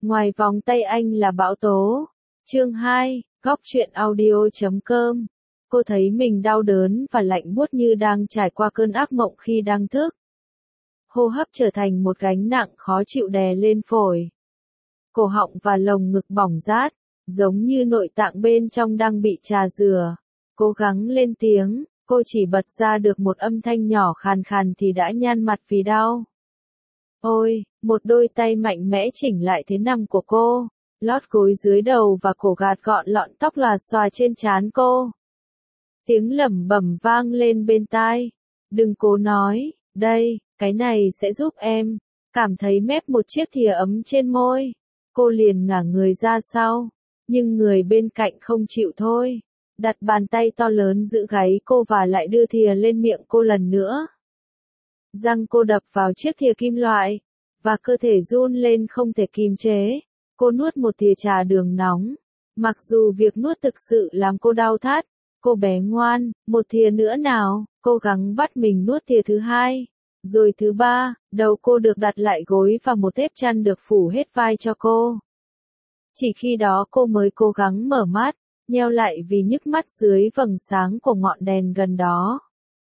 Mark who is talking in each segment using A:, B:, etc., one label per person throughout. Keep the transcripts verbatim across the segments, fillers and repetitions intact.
A: Ngoài vòng tay anh là bão tố. Chương hai, góc truyện audio chấm com. Cô thấy mình đau đớn và lạnh buốt như đang trải qua cơn ác mộng khi đang thức. Hô hấp trở thành một gánh nặng khó chịu đè lên phổi. Cổ họng và lồng ngực bỏng rát, giống như nội tạng bên trong đang bị trà rửa. Cố gắng lên tiếng, cô chỉ bật ra được một âm thanh nhỏ khàn khàn thì đã nhăn mặt vì đau. Ôi, một đôi tay mạnh mẽ chỉnh lại thế nằm của cô, lót gối dưới đầu và cổ gạt gọn lọn tóc lòa xòa trên trán cô. Tiếng lẩm bẩm vang lên bên tai. Đừng cố nói, đây, cái này sẽ giúp em. Cảm thấy mép một chiếc thìa ấm trên môi. Cô liền ngả người ra sau. Nhưng người bên cạnh không chịu thôi. Đặt bàn tay to lớn giữ gáy cô và lại đưa thìa lên miệng cô lần nữa. Răng cô đập vào chiếc thìa kim loại. Và cơ thể run lên không thể kìm chế. Cô nuốt một thìa trà đường nóng. Mặc dù việc nuốt thực sự làm cô đau thắt. Cô bé ngoan, một thìa nữa nào, cố gắng bắt mình nuốt thìa thứ hai. Rồi thứ ba, đầu cô được đặt lại gối và một tép chăn được phủ hết vai cho cô. Chỉ khi đó cô mới cố gắng mở mắt, nheo lại vì nhức mắt dưới vầng sáng của ngọn đèn gần đó.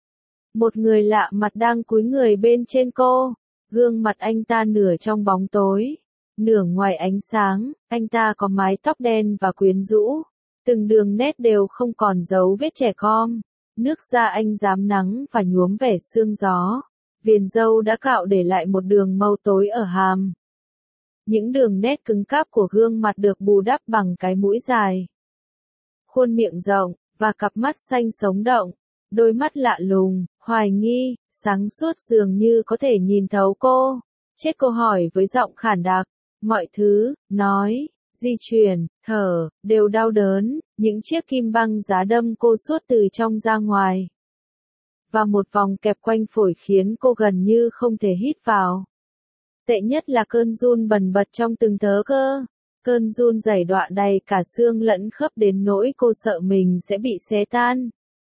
A: Một người lạ mặt đang cúi người bên trên cô, gương mặt anh ta nửa trong bóng tối, nửa ngoài ánh sáng, anh ta có mái tóc đen và quyến rũ. Từng đường nét đều không còn dấu vết trẻ con, nước da anh rám nắng và nhuốm vẻ sương gió, viền râu đã cạo để lại một đường màu tối ở hàm. Những đường nét cứng cáp của gương mặt được bù đắp bằng cái mũi dài, khuôn miệng rộng, và cặp mắt xanh sống động, đôi mắt lạ lùng, hoài nghi, sáng suốt dường như có thể nhìn thấu cô. Chết cô hỏi với giọng khản đặc, mọi thứ, nói, di chuyển, thở, đều đau đớn, những chiếc kim băng giá đâm cô suốt từ trong ra ngoài. Và một vòng kẹp quanh phổi khiến cô gần như không thể hít vào. Tệ nhất là cơn run bần bật trong từng tớ cơ. Cơn run dày đọa đầy cả xương lẫn khớp đến nỗi cô sợ mình sẽ bị xé tan.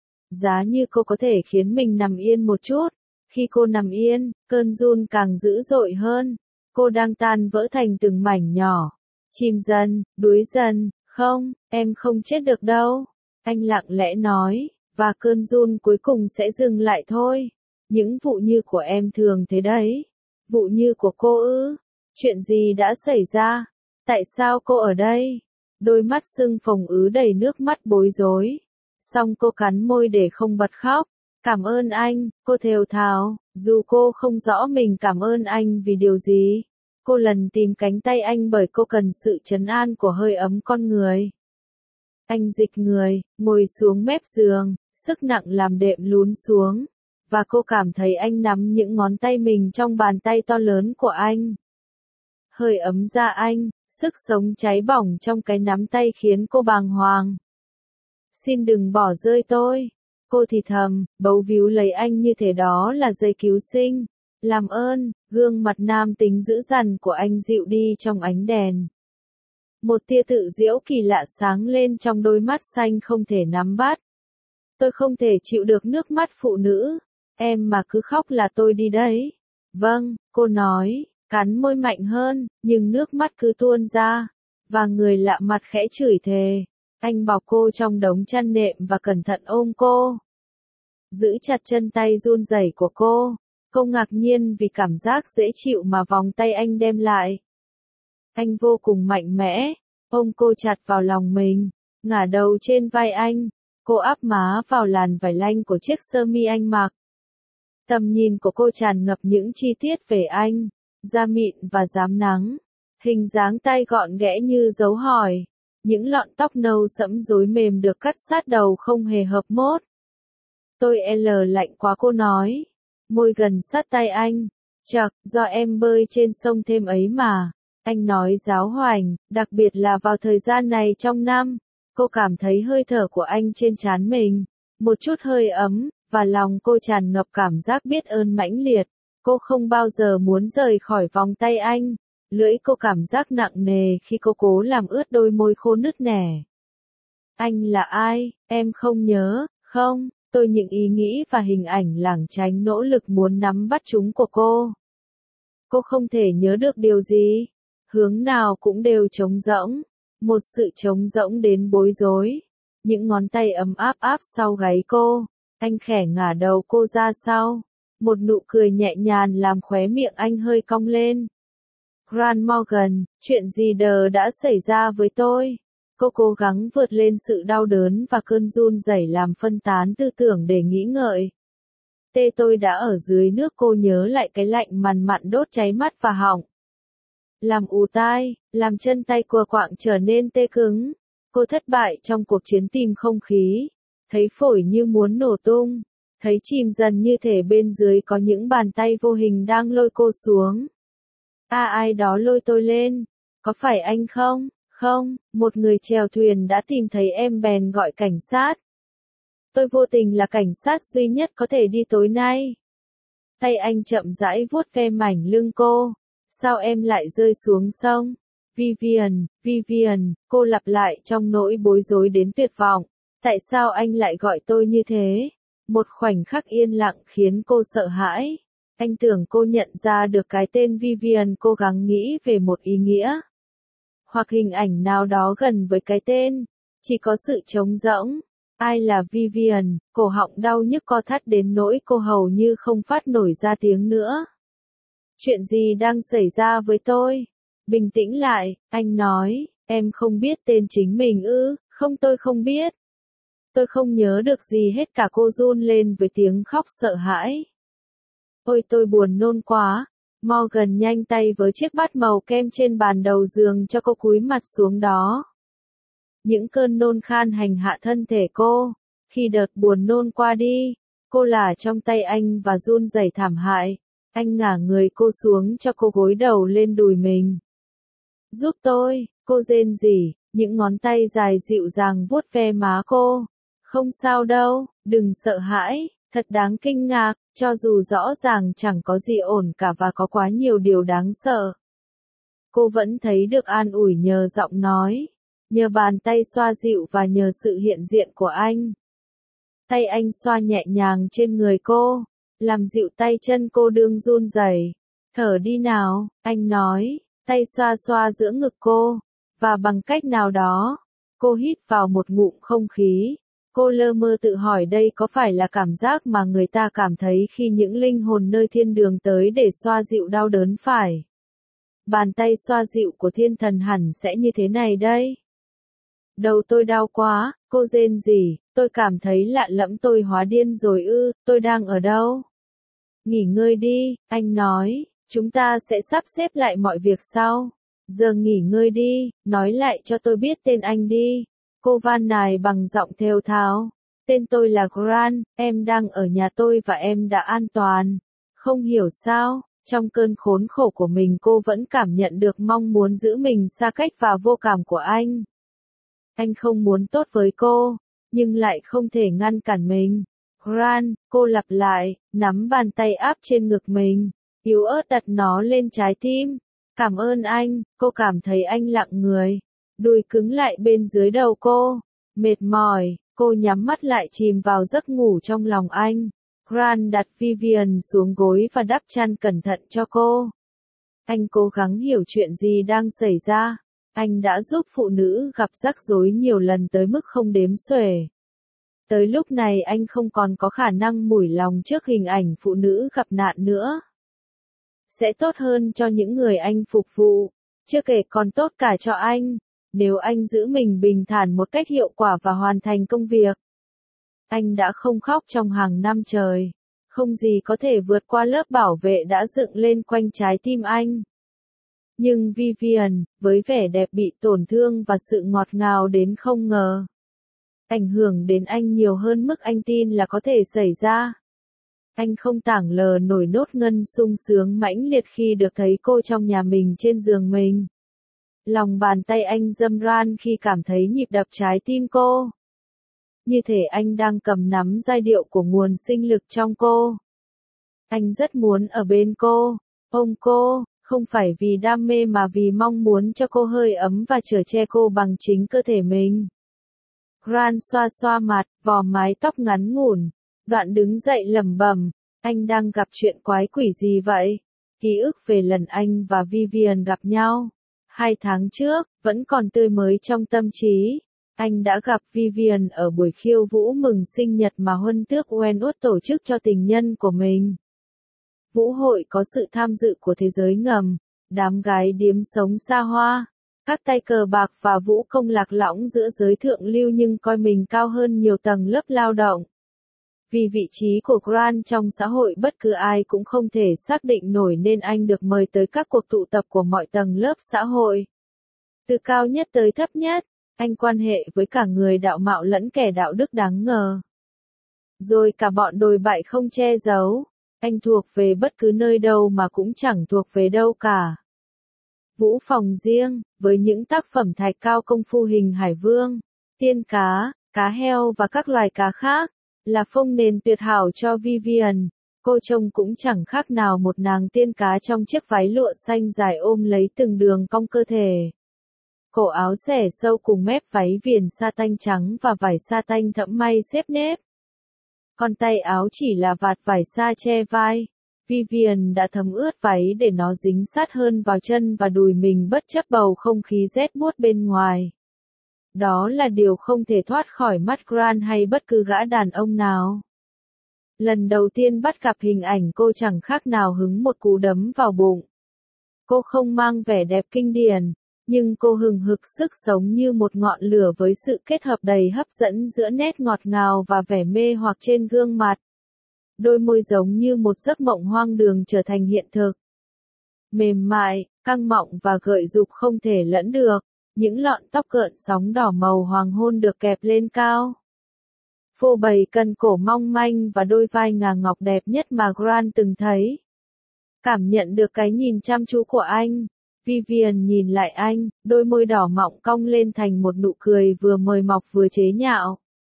A: Giá như cô có thể khiến mình nằm yên một chút. Khi cô nằm yên, cơn run càng dữ dội hơn. Cô đang tan vỡ thành từng mảnh nhỏ. Chìm dần, đuối dần, không, em không chết được đâu. Anh lặng lẽ nói, và cơn run cuối cùng sẽ dừng lại thôi. Những vụ như của em thường thế đấy. Vụ như của cô ư? Chuyện gì đã xảy ra? Tại sao cô ở đây? Đôi mắt sưng phồng ứ đầy nước mắt bối rối. Xong cô cắn môi để không bật khóc. Cảm ơn anh, cô thều thào, dù cô không rõ mình cảm ơn anh vì điều gì. Cô lần tìm cánh tay anh bởi cô cần sự trấn an của hơi ấm con người. Anh dịch người, ngồi xuống mép giường, sức nặng làm đệm lún xuống. Và cô cảm thấy anh nắm những ngón tay mình trong bàn tay to lớn của anh. Hơi ấm da anh, sức sống cháy bỏng trong cái nắm tay khiến cô bàng hoàng. Xin đừng bỏ rơi tôi. Cô thì thầm, bấu víu lấy anh như thể đó là dây cứu sinh. Làm ơn, gương mặt nam tính dữ dằn của anh dịu đi trong ánh đèn. Một tia tự giễu kỳ lạ sáng lên trong đôi mắt xanh không thể nắm bắt. Tôi không thể chịu được nước mắt phụ nữ. Em mà cứ khóc là tôi đi đấy. Vâng, cô nói, cắn môi mạnh hơn, nhưng nước mắt cứ tuôn ra. Và người lạ mặt khẽ chửi thề. Anh bọc cô trong đống chăn nệm và cẩn thận ôm cô. Giữ chặt chân tay run rẩy của cô. Cô ngạc nhiên vì cảm giác dễ chịu mà vòng tay anh đem lại. Anh vô cùng mạnh mẽ, ôm cô chặt vào lòng mình, ngả đầu trên vai anh, cô áp má vào làn vải lanh của chiếc sơ mi anh mặc. Tầm nhìn của cô tràn ngập những chi tiết về anh, da mịn và rám nắng, hình dáng tay gọn ghẽ như dấu hỏi, những lọn tóc nâu sẫm rối mềm được cắt sát đầu không hề hợp mốt. Tôi L lạnh quá cô nói. Môi gần sát tay anh. Chậc, do em bơi trên sông thêm ấy mà. Anh nói giáo hoành, đặc biệt là vào thời gian này trong năm. Cô cảm thấy hơi thở của anh trên trán mình. Một chút hơi ấm, và lòng cô tràn ngập cảm giác biết ơn mãnh liệt. Cô không bao giờ muốn rời khỏi vòng tay anh. Lưỡi cô cảm giác nặng nề khi cô cố làm ướt đôi môi khô nứt nẻ. Anh là ai, em không nhớ, không? Tôi những ý nghĩ và hình ảnh lảng tránh nỗ lực muốn nắm bắt chúng của cô. Cô không thể nhớ được điều gì? hướng nào cũng đều trống rỗng, một sự trống rỗng đến bối rối. Những ngón tay ấm áp áp sau gáy cô, anh khẽ ngả đầu cô ra sau, một nụ cười nhẹ nhàng làm khóe miệng anh hơi cong lên. Grant Morgan, chuyện gì đờ đã xảy ra với tôi? Cô cố gắng vượt lên sự đau đớn và cơn run rẩy làm phân tán tư tưởng để nghĩ ngợi. Tê tôi đã ở dưới nước, cô nhớ lại cái lạnh mằn mặn đốt cháy mắt và họng. Làm ù tai, làm chân tay của quạng trở nên tê cứng. Cô thất bại trong cuộc chiến tìm không khí. Thấy phổi như muốn nổ tung. Thấy chìm dần như thể bên dưới có những bàn tay vô hình đang lôi cô xuống. À, ai đó lôi tôi lên. Có phải anh không? Không, một người chèo thuyền đã tìm thấy em bèn gọi cảnh sát. Tôi vô tình là cảnh sát duy nhất có thể đi tối nay. Tay anh chậm rãi vuốt ve mảnh lưng cô. Sao em lại rơi xuống sông? Vivian, Vivian, cô lặp lại trong nỗi bối rối đến tuyệt vọng. Tại sao anh lại gọi tôi như thế? Một khoảnh khắc yên lặng khiến cô sợ hãi. Anh tưởng cô nhận ra được cái tên Vivian, cố gắng nghĩ về một ý nghĩa. Hoặc hình ảnh nào đó gần với cái tên. Chỉ có sự trống rỗng. Ai là Vivian? Cổ họng đau nhức co thắt đến nỗi cô hầu như không phát nổi ra tiếng nữa. Chuyện gì đang xảy ra với tôi? Bình tĩnh lại, anh nói, em không biết tên chính mình ư? Không, tôi không biết. Tôi không nhớ được gì hết cả, cô run lên với tiếng khóc sợ hãi. Ôi tôi buồn nôn quá. Morgan nhanh tay với chiếc bát màu kem trên bàn đầu giường cho cô cúi mặt xuống đó. Những cơn nôn khan hành hạ thân thể cô. Khi đợt buồn nôn qua đi, cô lả trong tay anh và run rẩy thảm hại. Anh ngả người cô xuống cho cô gối đầu lên đùi mình. Giúp tôi, cô rên rỉ, những ngón tay dài dịu dàng vuốt ve má cô. Không sao đâu, đừng sợ hãi, thật đáng kinh ngạc, cho dù rõ ràng chẳng có gì ổn cả và có quá nhiều điều đáng sợ. Cô vẫn thấy được an ủi nhờ giọng nói, nhờ bàn tay xoa dịu và nhờ sự hiện diện của anh. Tay anh xoa nhẹ nhàng trên người cô, làm dịu tay chân cô đương run rẩy. Thở đi nào, anh nói, tay xoa xoa giữa ngực cô, và bằng cách nào đó, cô hít vào một ngụm không khí. Cô lơ mơ tự hỏi đây có phải là cảm giác mà người ta cảm thấy khi những linh hồn nơi thiên đường tới để xoa dịu đau đớn phải? Bàn tay xoa dịu của thiên thần hẳn sẽ như thế này đây. Đầu tôi đau quá, cô rên rỉ, tôi cảm thấy lạ lẫm, tôi hóa điên rồi ư, tôi đang ở đâu? Nghỉ ngơi đi, anh nói, chúng ta sẽ sắp xếp lại mọi việc sau. Giờ nghỉ ngơi đi, nói lại cho tôi biết tên anh đi. Cô van nài bằng giọng thều thào. Tên tôi là Grant, em đang ở nhà tôi và em đã an toàn. Không hiểu sao, trong cơn khốn khổ của mình cô vẫn cảm nhận được mong muốn giữ mình xa cách và vô cảm của anh. Anh không muốn tốt với cô, nhưng lại không thể ngăn cản mình. Grant, cô lặp lại, nắm bàn tay áp trên ngực mình, yếu ớt đặt nó lên trái tim. Cảm ơn anh, cô cảm thấy anh lặng người. Đùi cứng lại bên dưới đầu cô. Mệt mỏi, cô nhắm mắt lại chìm vào giấc ngủ trong lòng anh. Grant đặt Vivian xuống gối và đắp chăn cẩn thận cho cô. Anh cố gắng hiểu chuyện gì đang xảy ra. Anh đã giúp phụ nữ gặp rắc rối nhiều lần tới mức không đếm xuể. Tới lúc này anh không còn có khả năng mủi lòng trước hình ảnh phụ nữ gặp nạn nữa. Sẽ tốt hơn cho những người anh phục vụ, chưa kể còn tốt cả cho anh, nếu anh giữ mình bình thản một cách hiệu quả và hoàn thành công việc. Anh đã không khóc trong hàng năm trời, không gì có thể vượt qua lớp bảo vệ đã dựng lên quanh trái tim anh. Nhưng Vivian, với vẻ đẹp bị tổn thương và sự ngọt ngào đến không ngờ, ảnh hưởng đến anh nhiều hơn mức anh tin là có thể xảy ra. Anh không tảng lờ nổi nốt ngân sung sướng mãnh liệt khi được thấy cô trong nhà mình trên giường mình. Lòng bàn tay anh râm ran khi cảm thấy nhịp đập trái tim cô. Như thể anh đang cầm nắm giai điệu của nguồn sinh lực trong cô. Anh rất muốn ở bên cô, ôm cô, không phải vì đam mê mà vì mong muốn cho cô hơi ấm và chở che cô bằng chính cơ thể mình. Grant xoa xoa mặt, vò mái tóc ngắn ngủn, đoạn đứng dậy lẩm bẩm, anh đang gặp chuyện quái quỷ gì vậy? Ký ức về lần anh và Vivian gặp nhau. Hai tháng trước, vẫn còn tươi mới trong tâm trí, anh đã gặp Vivian ở buổi khiêu vũ mừng sinh nhật mà huân tước Wentworth tổ chức cho tình nhân của mình. Vũ hội có sự tham dự của thế giới ngầm, đám gái điếm sống xa hoa, các tay cờ bạc và vũ công lạc lõng giữa giới thượng lưu nhưng coi mình cao hơn nhiều tầng lớp lao động. Vì vị trí của Grant trong xã hội bất cứ ai cũng không thể xác định nổi nên anh được mời tới các cuộc tụ tập của mọi tầng lớp xã hội. Từ cao nhất tới thấp nhất, anh quan hệ với cả người đạo mạo lẫn kẻ đạo đức đáng ngờ. Rồi cả bọn đồi bại không che giấu, anh thuộc về bất cứ nơi đâu mà cũng chẳng thuộc về đâu cả. Vũ phòng riêng, với những tác phẩm thạch cao công phu hình hải vương, tiên cá, cá heo và các loài cá khác, là phông nền tuyệt hảo cho Vivian. Cô trông cũng chẳng khác nào một nàng tiên cá trong chiếc váy lụa xanh dài ôm lấy từng đường cong cơ thể. Cổ áo xẻ sâu cùng mép váy viền sa tanh trắng và vải sa tanh thẫm may xếp nếp. Còn tay áo chỉ là vạt vải sa che vai. Vivian đã thấm ướt váy để nó dính sát hơn vào chân và đùi mình bất chấp bầu không khí rét buốt bên ngoài. Đó là điều không thể thoát khỏi mắt Grant hay bất cứ gã đàn ông nào. Lần đầu tiên bắt gặp hình ảnh cô chẳng khác nào hứng một cú đấm vào bụng. Cô không mang vẻ đẹp kinh điển, nhưng cô hừng hực sức sống như một ngọn lửa với sự kết hợp đầy hấp dẫn giữa nét ngọt ngào và vẻ mê hoặc trên gương mặt. Đôi môi giống như một giấc mộng hoang đường trở thành hiện thực. Mềm mại, căng mọng và gợi dục không thể lẫn được, những lọn tóc gợn sóng đỏ màu hoàng hôn được kẹp lên cao. Phô bày cần cổ mong manh và đôi vai ngà ngọc đẹp nhất mà Grant từng thấy. Cảm nhận được cái nhìn chăm chú của anh, Vivian nhìn lại anh, đôi môi đỏ mọng cong lên thành một nụ cười vừa mời mọc vừa chế nhạo.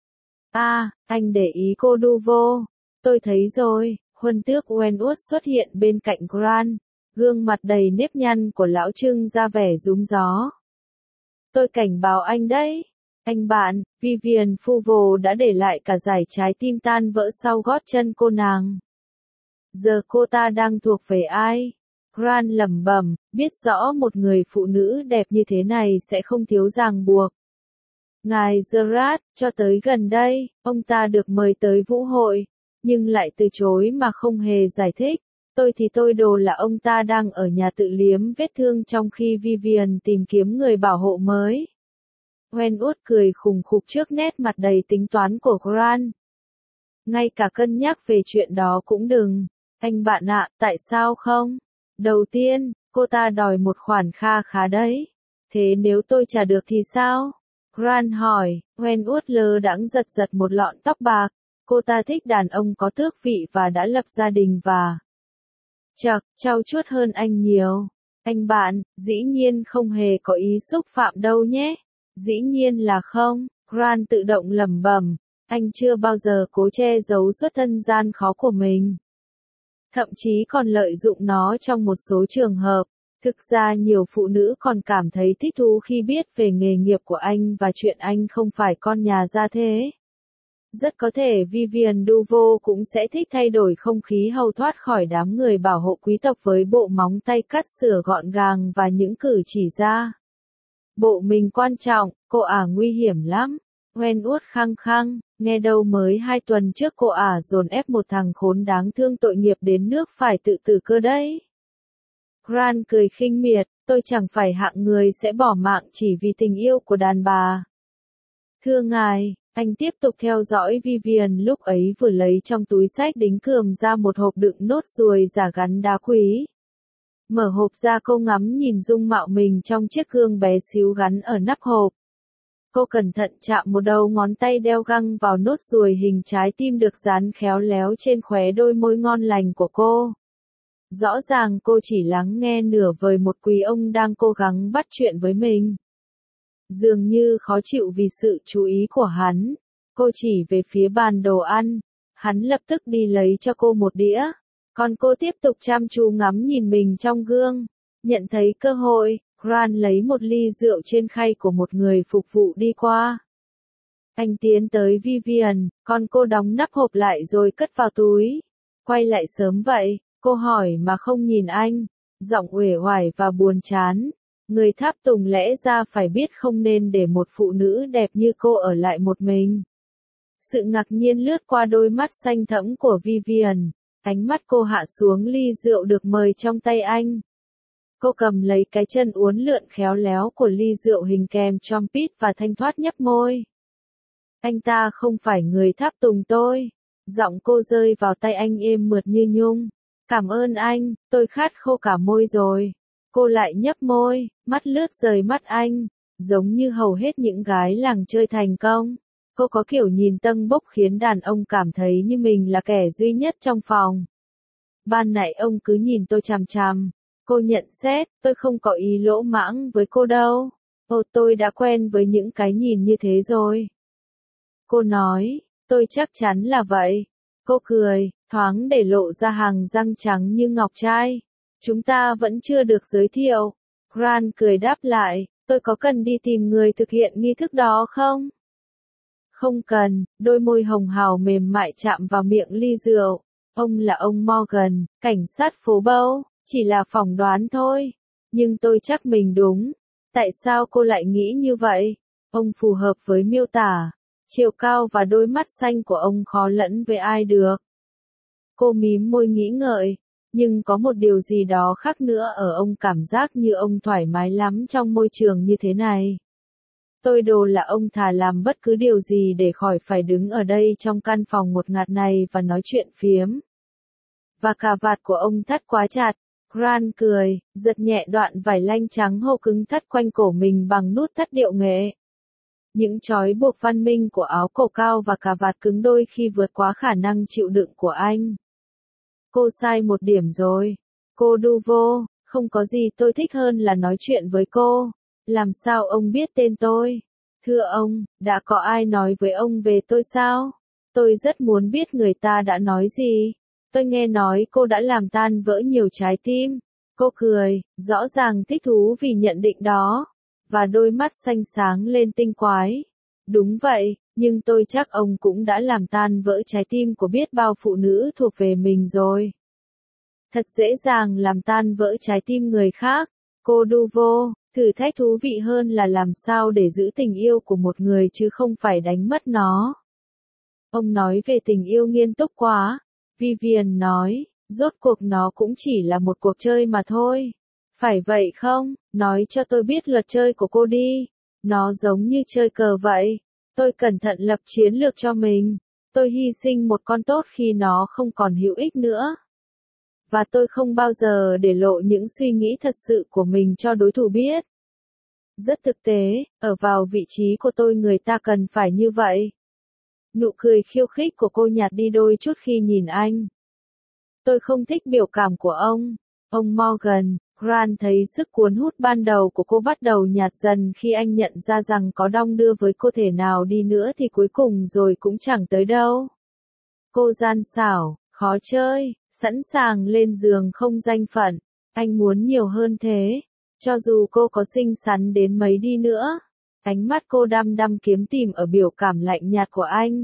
A: À, anh để ý cô đu vô. Tôi thấy rồi, huân tước Wentworth xuất hiện bên cạnh Grant, gương mặt đầy nếp nhăn của lão trưng ra vẻ rúm gió. Tôi cảnh báo anh đấy. Anh bạn, Vivian phu vồ đã để lại cả dải trái tim tan vỡ sau gót chân cô nàng. Giờ cô ta đang thuộc về ai? Grant lẩm bẩm, biết rõ một người phụ nữ đẹp như thế này sẽ không thiếu ràng buộc. Ngài Gerard, cho tới gần đây, ông ta được mời tới vũ hội, nhưng lại từ chối mà không hề giải thích. Tôi thì tôi đồ là ông ta đang ở nhà tự liếm vết thương trong khi Vivian tìm kiếm người bảo hộ mới. Wentworth cười khùng khục trước nét mặt đầy tính toán của Grant. Ngay cả cân nhắc về chuyện đó cũng đừng. Anh bạn ạ, tại sao không? Đầu tiên, cô ta đòi một khoản kha khá đấy. Thế nếu tôi trả được thì sao? Grant hỏi. Wentworth lơ đãng giật giật một lọn tóc bạc. Cô ta thích đàn ông có tước vị và đã lập gia đình và chật, trau chuốt hơn anh nhiều. Anh bạn, dĩ nhiên không hề có ý xúc phạm đâu nhé. Dĩ nhiên là không, Grant tự động lẩm bẩm, anh chưa bao giờ cố che giấu xuất thân gian khó của mình. Thậm chí còn lợi dụng nó trong một số trường hợp. Thực ra nhiều phụ nữ còn cảm thấy thích thú khi biết về nghề nghiệp của anh và chuyện anh không phải con nhà gia thế. Rất có thể Vivian Duvo cũng sẽ thích thay đổi không khí hầu thoát khỏi đám người bảo hộ quý tộc với bộ móng tay cắt sửa gọn gàng và những cử chỉ ra. Bộ mình quan trọng, cô ả nguy hiểm lắm. Wentworth khăng khăng, nghe đâu mới hai tuần trước cô ả dồn ép một thằng khốn đáng thương tội nghiệp đến nước phải tự tử cơ đấy. Grant cười khinh miệt, tôi chẳng phải hạng người sẽ bỏ mạng chỉ vì tình yêu của đàn bà. Thưa ngài, anh tiếp tục theo dõi Vivian lúc ấy vừa lấy trong túi xách đính cườm ra một hộp đựng nốt ruồi giả gắn đá quý. Mở hộp ra cô ngắm nhìn dung mạo mình trong chiếc gương bé xíu gắn ở nắp hộp. Cô cẩn thận chạm một đầu ngón tay đeo găng vào nốt ruồi hình trái tim được dán khéo léo trên khóe đôi môi ngon lành của cô. Rõ ràng cô chỉ lắng nghe nửa vời một quý ông đang cố gắng bắt chuyện với mình. Dường như khó chịu vì sự chú ý của hắn, cô chỉ về phía bàn đồ ăn. Hắn lập tức đi lấy cho cô một đĩa. Còn cô tiếp tục chăm chú ngắm nhìn mình trong gương. Nhận thấy cơ hội, Grant lấy một ly rượu trên khay của một người phục vụ đi qua. Anh tiến tới Vivian, còn cô đóng nắp hộp lại rồi cất vào túi. Quay lại sớm vậy, cô hỏi mà không nhìn anh, giọng uể oải và buồn chán. Người tháp tùng lẽ ra phải biết không nên để một phụ nữ đẹp như cô ở lại một mình. Sự ngạc nhiên lướt qua đôi mắt xanh thẫm của Vivian, ánh mắt cô hạ xuống ly rượu được mời trong tay anh. Cô cầm lấy cái chân uốn lượn khéo léo của ly rượu hình kèm trumpet và thanh thoát nhấp môi. Anh ta không phải người tháp tùng tôi. Giọng cô rơi vào tay anh êm mượt như nhung. Cảm ơn anh, tôi khát khô cả môi rồi. Cô lại nhấp môi, mắt lướt rời mắt anh, giống như hầu hết những gái làng chơi thành công. Cô có kiểu nhìn tâng bốc khiến đàn ông cảm thấy như mình là kẻ duy nhất trong phòng. Ban nãy ông cứ nhìn tôi chằm chằm. Cô nhận xét, tôi không có ý lỗ mãng với cô đâu. Ồ, tôi đã quen với những cái nhìn như thế rồi. Cô nói, tôi chắc chắn là vậy. Cô cười, thoáng để lộ ra hàng răng trắng như ngọc trai. Chúng ta vẫn chưa được giới thiệu. Grant cười đáp lại, tôi có cần đi tìm người thực hiện nghi thức đó không? Không cần, đôi môi hồng hào mềm mại chạm vào miệng ly rượu. Ông là ông Morgan, cảnh sát phố Bow, chỉ là phỏng đoán thôi. Nhưng tôi chắc mình đúng. Tại sao cô lại nghĩ như vậy? Ông phù hợp với miêu tả. Chiều cao và đôi mắt xanh của ông khó lẫn với ai được. Cô mím môi nghĩ ngợi. Nhưng có một điều gì đó khác nữa ở ông, cảm giác như ông thoải mái lắm trong môi trường như thế này. Tôi đồ là ông thà làm bất cứ điều gì để khỏi phải đứng ở đây trong căn phòng ngột ngạt này và nói chuyện phiếm. Và cà vạt của ông thắt quá chặt. Grant cười, giật nhẹ đoạn vải lanh trắng hô cứng thắt quanh cổ mình bằng nút thắt điệu nghệ. Những trói buộc văn minh của áo cổ cao và cà vạt cứng đôi khi vượt quá khả năng chịu đựng của anh. Cô sai một điểm rồi. Cô Duvo, không có gì tôi thích hơn là nói chuyện với cô. Làm sao ông biết tên tôi? Thưa ông, đã có ai nói với ông về tôi sao? Tôi rất muốn biết người ta đã nói gì. Tôi nghe nói cô đã làm tan vỡ nhiều trái tim. Cô cười, rõ ràng thích thú vì nhận định đó. Và đôi mắt xanh sáng lên tinh quái. Đúng vậy, nhưng tôi chắc ông cũng đã làm tan vỡ trái tim của biết bao phụ nữ thuộc về mình rồi. Thật dễ dàng làm tan vỡ trái tim người khác. Cô Duvo, thử thách thú vị hơn là làm sao để giữ tình yêu của một người chứ không phải đánh mất nó. Ông nói về tình yêu nghiêm túc quá. Vivian nói, rốt cuộc nó cũng chỉ là một cuộc chơi mà thôi. Phải vậy không? Nói cho tôi biết luật chơi của cô đi. Nó giống như chơi cờ vậy. Tôi cẩn thận lập chiến lược cho mình. Tôi hy sinh một con tốt khi nó không còn hữu ích nữa. Và tôi không bao giờ để lộ những suy nghĩ thật sự của mình cho đối thủ biết. Rất thực tế, ở vào vị trí của tôi người ta cần phải như vậy. Nụ cười khiêu khích của cô nhạt đi đôi chút khi nhìn anh. Tôi không thích biểu cảm của ông. Ông Morgan, Grant thấy sức cuốn hút ban đầu của cô bắt đầu nhạt dần khi anh nhận ra rằng có đong đưa với cô thể nào đi nữa thì cuối cùng rồi cũng chẳng tới đâu. Cô gian xảo, khó chơi, sẵn sàng lên giường không danh phận. Anh muốn nhiều hơn thế. Cho dù cô có xinh xắn đến mấy đi nữa. Ánh mắt cô đăm đăm kiếm tìm ở biểu cảm lạnh nhạt của anh.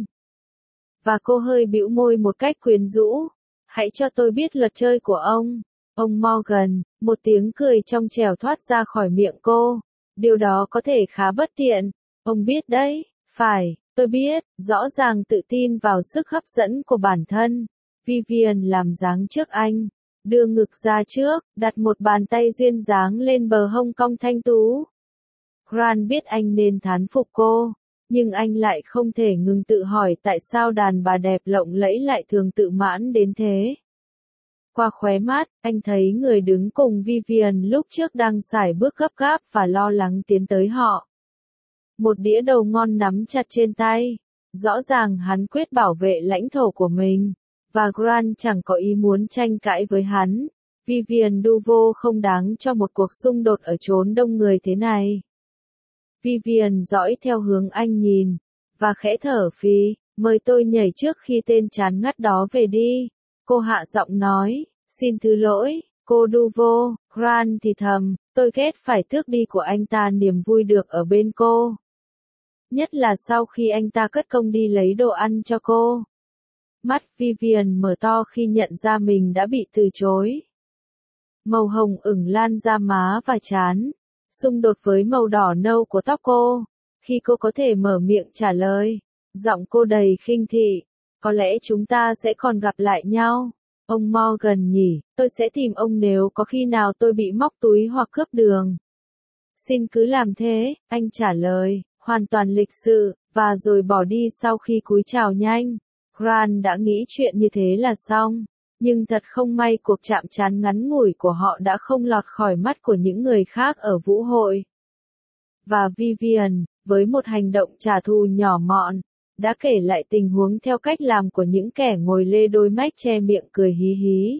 A: Và cô hơi bĩu môi một cách quyến rũ. Hãy cho tôi biết luật chơi của ông. Ông Morgan, một tiếng cười trong trẻo thoát ra khỏi miệng cô. Điều đó có thể khá bất tiện. Ông biết đấy, phải, tôi biết, rõ ràng tự tin vào sức hấp dẫn của bản thân. Vivian làm dáng trước anh. Đưa ngực ra trước, đặt một bàn tay duyên dáng lên bờ hông cong thanh tú. Grant biết anh nên thán phục cô, nhưng anh lại không thể ngừng tự hỏi tại sao đàn bà đẹp lộng lẫy lại thường tự mãn đến thế. Qua khóe mắt, anh thấy người đứng cùng Vivian lúc trước đang sải bước gấp gáp và lo lắng tiến tới họ. Một đĩa đầu ngon nắm chặt trên tay. Rõ ràng hắn quyết bảo vệ lãnh thổ của mình. Và Grant chẳng có ý muốn tranh cãi với hắn. Vivian Duvo không đáng cho một cuộc xung đột ở chốn đông người thế này. Vivian dõi theo hướng anh nhìn. Và khẽ thở phì, mời tôi nhảy trước khi tên chán ngắt đó về đi. Cô hạ giọng nói, xin thứ lỗi, cô Duvo. Grant thì thầm, tôi ghét phải tước đi của anh ta niềm vui được ở bên cô. Nhất là sau khi anh ta cất công đi lấy đồ ăn cho cô. Mắt Vivian mở to khi nhận ra mình đã bị từ chối. Màu hồng ửng lan ra má và trán. xung đột với màu đỏ nâu của tóc cô. Khi cô có thể mở miệng trả lời, giọng cô đầy khinh thị. Có lẽ chúng ta sẽ còn gặp lại nhau. Ông Morgan nhỉ, tôi sẽ tìm ông nếu có khi nào tôi bị móc túi hoặc cướp đường. Xin cứ làm thế, anh trả lời, hoàn toàn lịch sự, và rồi bỏ đi sau khi cúi chào nhanh. Grant đã nghĩ chuyện như thế là xong. Nhưng thật không may cuộc chạm trán ngắn ngủi của họ đã không lọt khỏi mắt của những người khác ở vũ hội. Và Vivian, với một hành động trả thù nhỏ mọn, đã kể lại tình huống theo cách làm của những kẻ ngồi lê đôi mách che miệng cười hí hí.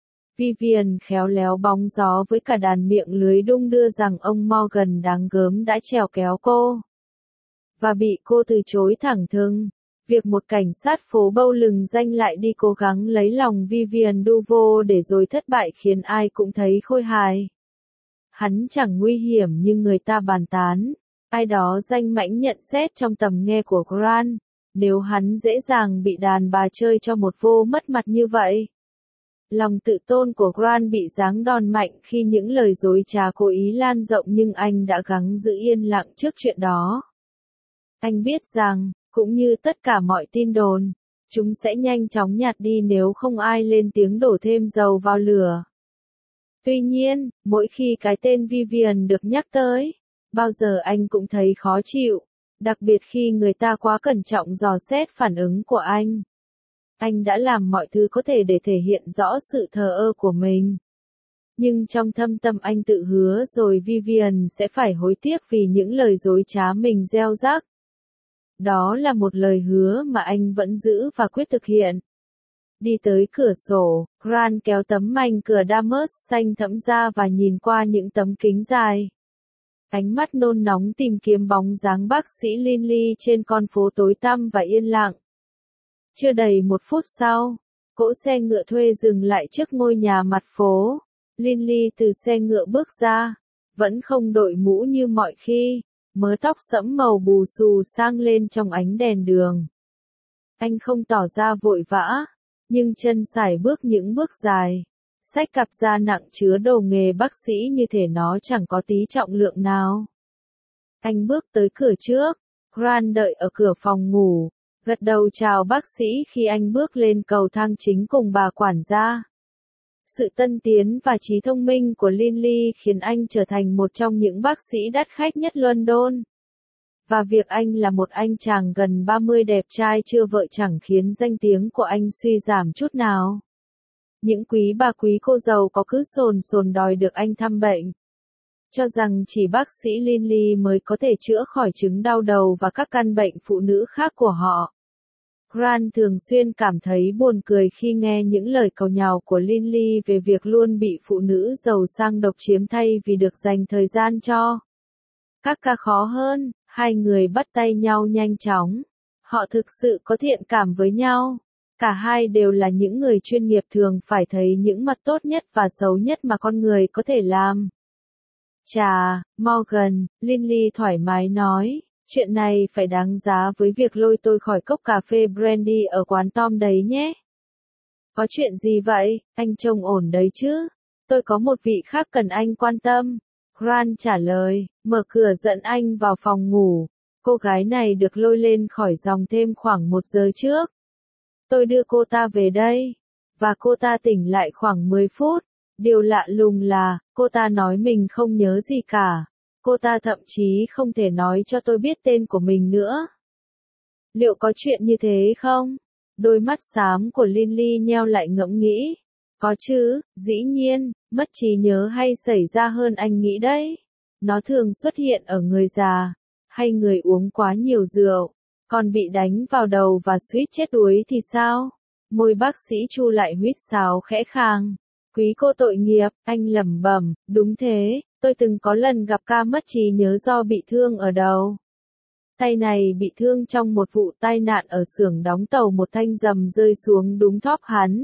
A: Vivian khéo léo bóng gió với cả đàn miệng lưới đung đưa rằng ông Morgan đáng gớm đã trèo kéo cô. Và bị cô từ chối thẳng thừng. Việc một cảnh sát phố bâu lừng danh lại đi cố gắng lấy lòng Vivian Duvo để rồi thất bại khiến ai cũng thấy khôi hài. Hắn chẳng nguy hiểm như người ta bàn tán. Ai đó danh mãnh nhận xét trong tầm nghe của Grant, nếu hắn dễ dàng bị đàn bà chơi cho một vô mất mặt như vậy. Lòng tự tôn của Grant bị giáng đòn mạnh khi những lời dối trá cố ý lan rộng nhưng anh đã gắng giữ yên lặng trước chuyện đó. Anh biết rằng, cũng như tất cả mọi tin đồn, chúng sẽ nhanh chóng nhạt đi nếu không ai lên tiếng đổ thêm dầu vào lửa. Tuy nhiên, mỗi khi cái tên Vivian được nhắc tới, bao giờ anh cũng thấy khó chịu, đặc biệt khi người ta quá cẩn trọng dò xét phản ứng của anh. Anh đã làm mọi thứ có thể để thể hiện rõ sự thờ ơ của mình. Nhưng trong thâm tâm anh tự hứa rồi Vivian sẽ phải hối tiếc vì những lời dối trá mình gieo rắc. Đó là một lời hứa mà anh vẫn giữ và quyết thực hiện. Đi tới cửa sổ, Grant kéo tấm mảnh cửa damask xanh thẫm ra và nhìn qua những tấm kính dài. Ánh mắt nôn nóng tìm kiếm bóng dáng bác sĩ Linley trên con phố tối tăm và yên lặng. Chưa đầy một phút sau, cỗ xe ngựa thuê dừng lại trước ngôi nhà mặt phố. Linley từ xe ngựa bước ra, vẫn không đội mũ như mọi khi, mớ tóc sẫm màu bù xù sang lên trong ánh đèn đường. Anh không tỏ ra vội vã, nhưng chân sải bước những bước dài, xách cặp da nặng chứa đồ nghề bác sĩ như thể nó chẳng có tí trọng lượng nào. Anh bước tới cửa trước, Grant đợi ở cửa phòng ngủ, gật đầu chào bác sĩ khi anh bước lên cầu thang chính cùng bà quản gia. Sự tân tiến và trí thông minh của Linley khiến anh trở thành một trong những bác sĩ đắt khách nhất London. Và việc anh là một anh chàng gần ba mươi đẹp trai chưa vợ chẳng khiến danh tiếng của anh suy giảm chút nào. Những quý bà quý cô giàu có cứ sồn sồn đòi được anh thăm bệnh. Cho rằng chỉ bác sĩ Linley mới có thể chữa khỏi chứng đau đầu và các căn bệnh phụ nữ khác của họ. Grant thường xuyên cảm thấy buồn cười khi nghe những lời cầu nhào của Linley về việc luôn bị phụ nữ giàu sang độc chiếm thay vì được dành thời gian cho các ca khó hơn. Hai người bắt tay nhau nhanh chóng. Họ thực sự có thiện cảm với nhau. Cả hai đều là những người chuyên nghiệp thường phải thấy những mặt tốt nhất và xấu nhất mà con người có thể làm. Chà, Morgan, Linley thoải mái nói, chuyện này phải đáng giá với việc lôi tôi khỏi cốc cà phê brandy ở quán Tom đấy nhé. Có chuyện gì vậy, anh trông ổn đấy chứ? Tôi có một vị khác cần anh quan tâm. Grant trả lời, mở cửa dẫn anh vào phòng ngủ. Cô gái này được lôi lên khỏi dòng thêm khoảng một giờ trước. Tôi đưa cô ta về đây. Và cô ta tỉnh lại khoảng mười phút. Điều lạ lùng là, cô ta nói mình không nhớ gì cả. Cô ta thậm chí không thể nói cho tôi biết tên của mình nữa. Liệu có chuyện như thế không? Đôi mắt xám của Linley nheo lại ngẫm nghĩ. Có chứ, dĩ nhiên, mất trí nhớ hay xảy ra hơn anh nghĩ đấy. Nó thường xuất hiện ở người già, hay người uống quá nhiều rượu, còn bị đánh vào đầu và suýt chết đuối thì sao? Môi bác sĩ Chu lại huýt sáo khẽ khàng. Quý cô tội nghiệp, anh lẩm bẩm, đúng thế, tôi từng có lần gặp ca mất trí nhớ do bị thương ở đầu. Tay này bị thương trong một vụ tai nạn ở xưởng đóng tàu, một thanh rầm rơi xuống đúng thóp hắn.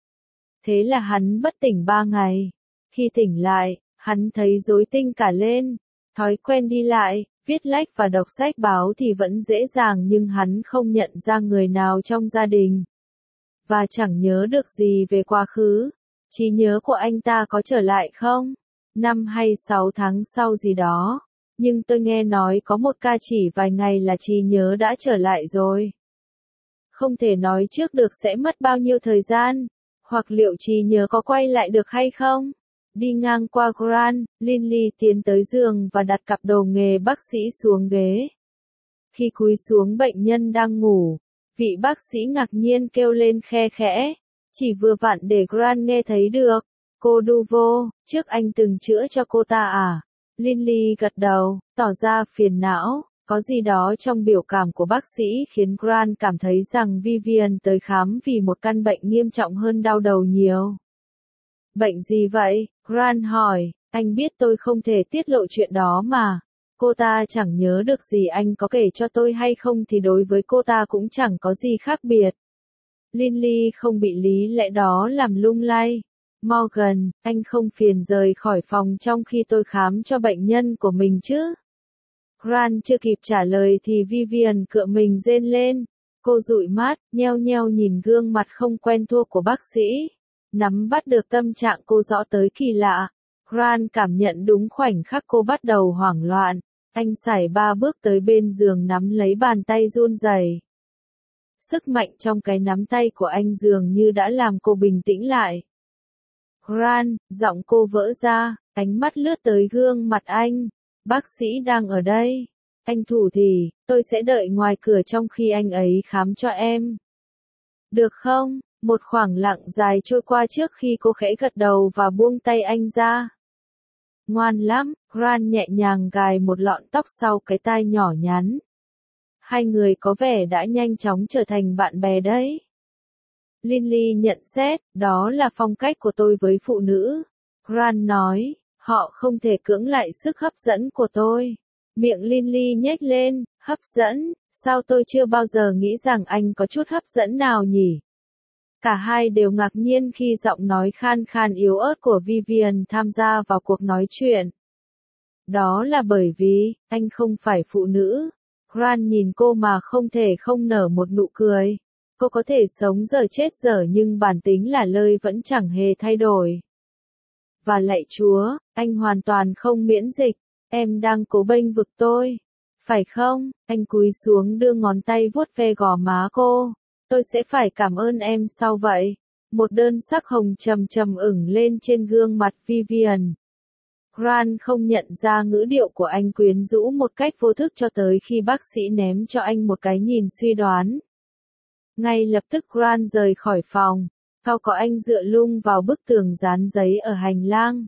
A: Thế là hắn bất tỉnh ba ngày. Khi tỉnh lại, hắn thấy rối tinh cả lên. Thói quen đi lại, viết lách và đọc sách báo thì vẫn dễ dàng nhưng hắn không nhận ra người nào trong gia đình. Và chẳng nhớ được gì về quá khứ. Trí nhớ của anh ta có trở lại không? năm hay sáu tháng sau gì đó. Nhưng tôi nghe nói có một ca chỉ vài ngày là trí nhớ đã trở lại rồi. Không thể nói trước được sẽ mất bao nhiêu thời gian, hoặc liệu trí nhớ có quay lại được hay không. Đi ngang qua Grant, Lynley tiến tới giường và đặt cặp đồ nghề bác sĩ xuống ghế. Khi cúi xuống bệnh nhân đang ngủ, vị bác sĩ ngạc nhiên kêu lên khe khẽ, chỉ vừa vặn để Grant nghe thấy được. Cô Duvo, trước anh từng chữa cho cô ta à? Lynley gật đầu, tỏ ra phiền não. Có gì đó trong biểu cảm của bác sĩ khiến Grant cảm thấy rằng Vivian tới khám vì một căn bệnh nghiêm trọng hơn đau đầu nhiều. Bệnh gì vậy? Grant hỏi, anh biết tôi không thể tiết lộ chuyện đó mà. Cô ta chẳng nhớ được gì, anh có kể cho tôi hay không thì đối với cô ta cũng chẳng có gì khác biệt. Lynley không bị lý lẽ đó làm lung lay. Morgan, anh không phiền rời khỏi phòng trong khi tôi khám cho bệnh nhân của mình chứ? Grant chưa kịp trả lời thì Vivian cựa mình rên lên. Cô dụi mắt, nheo nheo nhìn gương mặt không quen thuộc của bác sĩ. Nắm bắt được tâm trạng cô rõ tới kỳ lạ. Grant cảm nhận đúng khoảnh khắc cô bắt đầu hoảng loạn. Anh sải ba bước tới bên giường nắm lấy bàn tay run rẩy. Sức mạnh trong cái nắm tay của anh dường như đã làm cô bình tĩnh lại. Grant, giọng cô vỡ ra, ánh mắt lướt tới gương mặt anh. Bác sĩ đang ở đây. Anh thủ thì, tôi sẽ đợi ngoài cửa trong khi anh ấy khám cho em. Được không? Một khoảng lặng dài trôi qua trước khi cô khẽ gật đầu và buông tay anh ra. Ngoan lắm, Grant nhẹ nhàng gài một lọn tóc sau cái tai nhỏ nhắn. Hai người có vẻ đã nhanh chóng trở thành bạn bè đấy. Lynley nhận xét, đó là phong cách của tôi với phụ nữ. Grant nói, họ không thể cưỡng lại sức hấp dẫn của tôi. Miệng Lynley nhếch lên, hấp dẫn, sao tôi chưa bao giờ nghĩ rằng anh có chút hấp dẫn nào nhỉ? Cả hai đều ngạc nhiên khi giọng nói khan khan yếu ớt của Vivian tham gia vào cuộc nói chuyện. Đó là bởi vì, anh không phải phụ nữ. Grant nhìn cô mà không thể không nở một nụ cười. Cô có thể sống dở chết dở nhưng bản tính là lơi vẫn chẳng hề thay đổi. Và lạy Chúa, anh hoàn toàn không miễn dịch. Em đang cố bênh vực tôi. Phải không? Anh cúi xuống đưa ngón tay vuốt ve gò má cô. Tôi sẽ phải cảm ơn em sau vậy. Một đơn sắc hồng trầm trầm ửng lên trên gương mặt Vivian. Grant không nhận ra ngữ điệu của anh quyến rũ một cách vô thức cho tới khi bác sĩ ném cho anh một cái nhìn suy đoán. Ngay lập tức Grant rời khỏi phòng. Sau có anh dựa lưng vào bức tường dán giấy ở hành lang.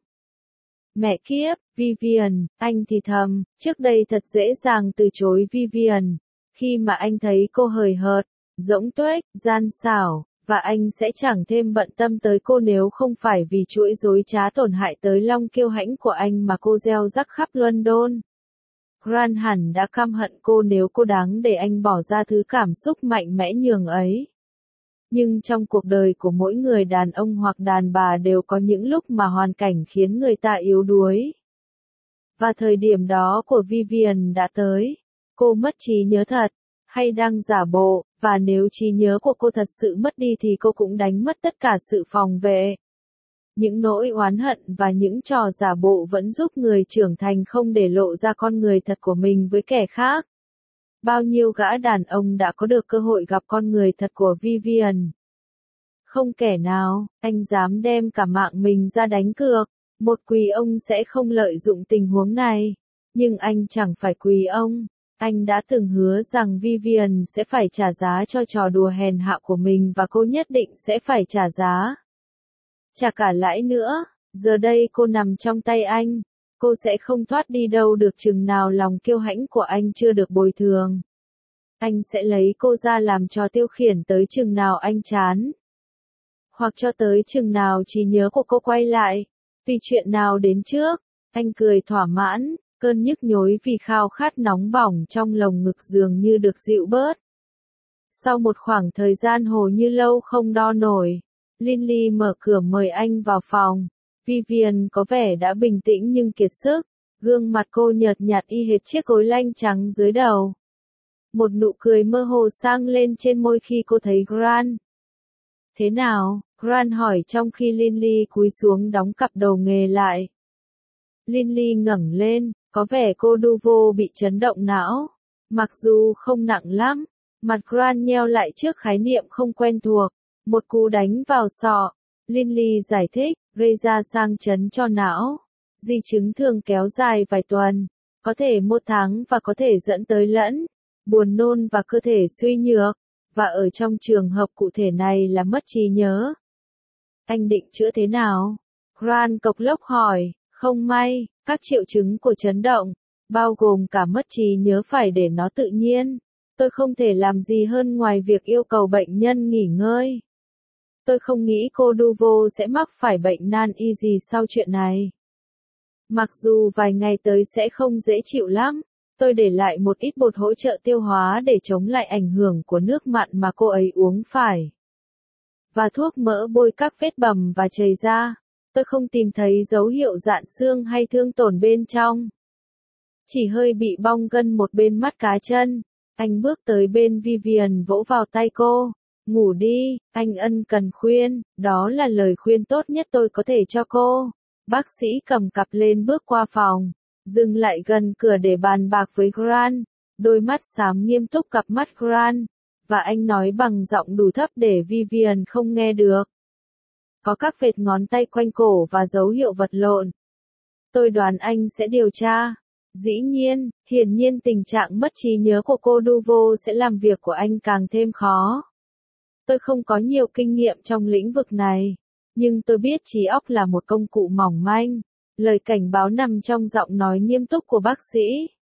A: Mẹ kiếp, Vivian, anh thì thầm, trước đây thật dễ dàng từ chối Vivian. Khi mà anh thấy cô hời hợt, rỗng tuếch, gian xảo, và anh sẽ chẳng thêm bận tâm tới cô nếu không phải vì chuỗi dối trá tổn hại tới lòng kiêu hãnh của anh mà cô gieo rắc khắp London. Grant hẳn đã căm hận cô nếu cô đáng để anh bỏ ra thứ cảm xúc mạnh mẽ nhường ấy. Nhưng trong cuộc đời của mỗi người đàn ông hoặc đàn bà đều có những lúc mà hoàn cảnh khiến người ta yếu đuối. Và thời điểm đó của Vivian đã tới. Cô mất trí nhớ thật, hay đang giả bộ, và nếu trí nhớ của cô thật sự mất đi thì cô cũng đánh mất tất cả sự phòng vệ. Những nỗi oán hận và những trò giả bộ vẫn giúp người trưởng thành không để lộ ra con người thật của mình với kẻ khác. Bao nhiêu gã đàn ông đã có được cơ hội gặp con người thật của Vivian. Không kẻ nào, anh dám đem cả mạng mình ra đánh cược. Một quý ông sẽ không lợi dụng tình huống này. Nhưng anh chẳng phải quý ông. Anh đã từng hứa rằng Vivian sẽ phải trả giá cho trò đùa hèn hạ của mình và cô nhất định sẽ phải trả giá. Trả cả lãi nữa, giờ đây cô nằm trong tay anh. Cô sẽ không thoát đi đâu được chừng nào lòng kiêu hãnh của anh chưa được bồi thường. Anh sẽ lấy cô ra làm trò tiêu khiển tới chừng nào anh chán. Hoặc cho tới chừng nào trí nhớ của cô quay lại. Vì chuyện nào đến trước, anh cười thỏa mãn, cơn nhức nhối vì khao khát nóng bỏng trong lồng ngực dường như được dịu bớt. Sau một khoảng thời gian hồ như lâu không đo nổi, Lynley mở cửa mời anh vào phòng. Vivian có vẻ đã bình tĩnh nhưng kiệt sức, gương mặt cô nhợt nhạt y hệt chiếc gối lanh trắng dưới đầu. Một nụ cười mơ hồ sang lên trên môi khi cô thấy Grant. Thế nào? Grant hỏi trong khi Lynley cúi xuống đóng cặp đồ nghề lại. Lily ngẩng lên, có vẻ cô Duvo bị chấn động não. Mặc dù không nặng lắm, mặt Grant nheo lại trước khái niệm không quen thuộc. Một cú đánh vào sọ. Lily giải thích, gây ra sang chấn cho não. Di chứng thường kéo dài vài tuần, có thể một tháng và có thể dẫn tới lẫn, buồn nôn và cơ thể suy nhược. Và ở trong trường hợp cụ thể này là mất trí nhớ. Anh định chữa thế nào? Grant cộc lốc hỏi, không may, các triệu chứng của chấn động, bao gồm cả mất trí nhớ phải để nó tự nhiên. Tôi không thể làm gì hơn ngoài việc yêu cầu bệnh nhân nghỉ ngơi. Tôi không nghĩ cô Duvo sẽ mắc phải bệnh nan y gì sau chuyện này. Mặc dù vài ngày tới sẽ không dễ chịu lắm, tôi để lại một ít bột hỗ trợ tiêu hóa để chống lại ảnh hưởng của nước mặn mà cô ấy uống phải. Và thuốc mỡ bôi các vết bầm và chảy ra. Tôi không tìm thấy dấu hiệu rạn xương hay thương tổn bên trong. Chỉ hơi bị bong gân một bên mắt cá chân. Anh bước tới bên Vivian vỗ vào tay cô. Ngủ đi, anh ân cần khuyên, đó là lời khuyên tốt nhất tôi có thể cho cô. Bác sĩ cầm cặp lên bước qua phòng, dừng lại gần cửa để bàn bạc với Grant. Đôi mắt xám nghiêm túc cặp mắt Grant, và anh nói bằng giọng đủ thấp để Vivian không nghe được. Có các vệt ngón tay quanh cổ và dấu hiệu vật lộn. Tôi đoán anh sẽ điều tra. Dĩ nhiên, hiển nhiên tình trạng mất trí nhớ của cô Duvo sẽ làm việc của anh càng thêm khó. Tôi không có nhiều kinh nghiệm trong lĩnh vực này, nhưng tôi biết trí óc là một công cụ mỏng manh. Lời cảnh báo nằm trong giọng nói nghiêm túc của bác sĩ.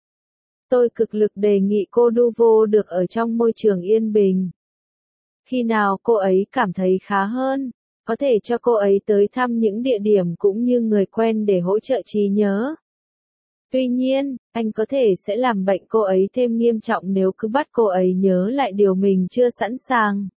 A: Tôi cực lực đề nghị cô Duvo được ở trong môi trường yên bình. Khi nào cô ấy cảm thấy khá hơn, có thể cho cô ấy tới thăm những địa điểm cũng như người quen để hỗ trợ trí nhớ. Tuy nhiên, anh có thể sẽ làm bệnh cô ấy thêm nghiêm trọng nếu cứ bắt cô ấy nhớ lại điều mình chưa sẵn sàng.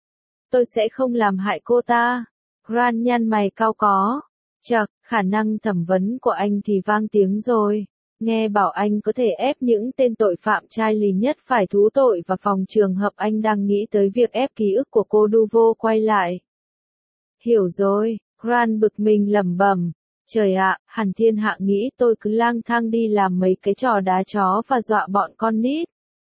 A: Tôi sẽ không làm hại cô ta. Grant nhăn mày cau có. Chậc, khả năng thẩm vấn của anh thì vang tiếng rồi. Nghe bảo anh có thể ép những tên tội phạm trai lì nhất phải thú tội và phòng trường hợp anh đang nghĩ tới việc ép ký ức của cô Duvo quay lại. Hiểu rồi, Grant bực mình lẩm bẩm. Trời ạ, hẳn thiên hạ nghĩ tôi cứ lang thang đi làm mấy cái trò đá chó và dọa bọn con nít.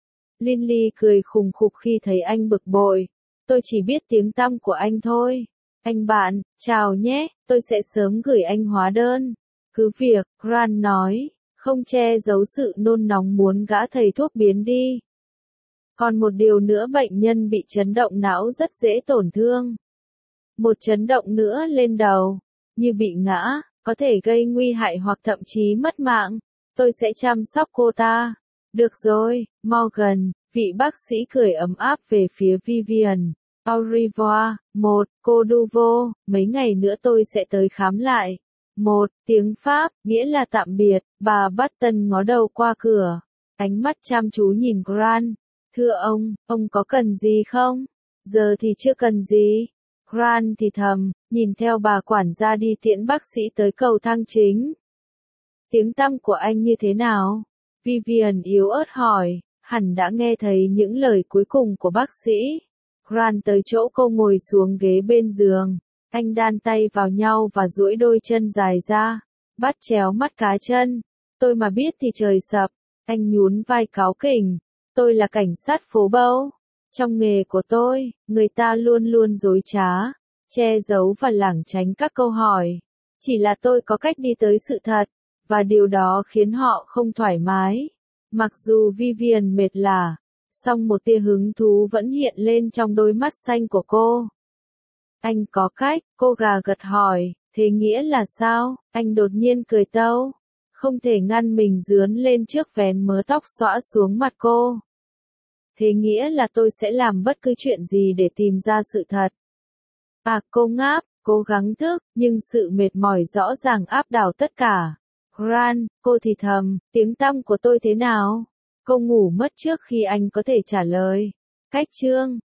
A: Lily cười khùng khục khi thấy anh bực bội. Tôi chỉ biết tiếng tăm của anh thôi. Anh bạn, chào nhé, tôi sẽ sớm gửi anh hóa đơn. Cứ việc, Grant nói, không che giấu sự nôn nóng muốn gã thầy thuốc biến đi. Còn một điều nữa, bệnh nhân bị chấn động não rất dễ tổn thương. Một chấn động nữa lên đầu, như bị ngã, có thể gây nguy hại hoặc thậm chí mất mạng. Tôi sẽ chăm sóc cô ta. Được rồi, Morgan, vị bác sĩ cười ấm áp về phía Vivian. Au revoir, một, cô Duvo, mấy ngày nữa tôi sẽ tới khám lại. Một, tiếng Pháp, nghĩa là tạm biệt, bà Button ngó đầu qua cửa. Ánh mắt chăm chú nhìn Grant. Thưa ông, ông có cần gì không? Giờ thì chưa cần gì. Grant thì thầm, nhìn theo bà quản gia đi tiễn bác sĩ tới cầu thang chính. Tiếng tăm của anh như thế nào? Vivian yếu ớt hỏi, hẳn đã nghe thấy những lời cuối cùng của bác sĩ. Grant tới chỗ cô ngồi xuống ghế bên giường. Anh đan tay vào nhau và duỗi đôi chân dài ra, bắt chéo mắt cá chân. Tôi mà biết thì trời sập. Anh nhún vai cáu kỉnh. Tôi là cảnh sát phố Bâu. Trong nghề của tôi, người ta luôn luôn dối trá, che giấu và lảng tránh các câu hỏi. Chỉ là tôi có cách đi tới sự thật, và điều đó khiến họ không thoải mái. Mặc dù Vivian mệt lả, song một tia hứng thú vẫn hiện lên trong đôi mắt xanh của cô. Anh có cách, cô gà gật hỏi, thế nghĩa là sao? Anh đột nhiên cười tâu, không thể ngăn mình rướn lên trước vén mớ tóc xõa xuống mặt cô. Thế nghĩa là tôi sẽ làm bất cứ chuyện gì để tìm ra sự thật. À, cô ngáp, cố gắng thức, nhưng sự mệt mỏi rõ ràng áp đảo tất cả. Grant, cô thì thầm, tiếng tăm của tôi thế nào? Cô ngủ mất trước khi anh có thể trả lời. Cách chương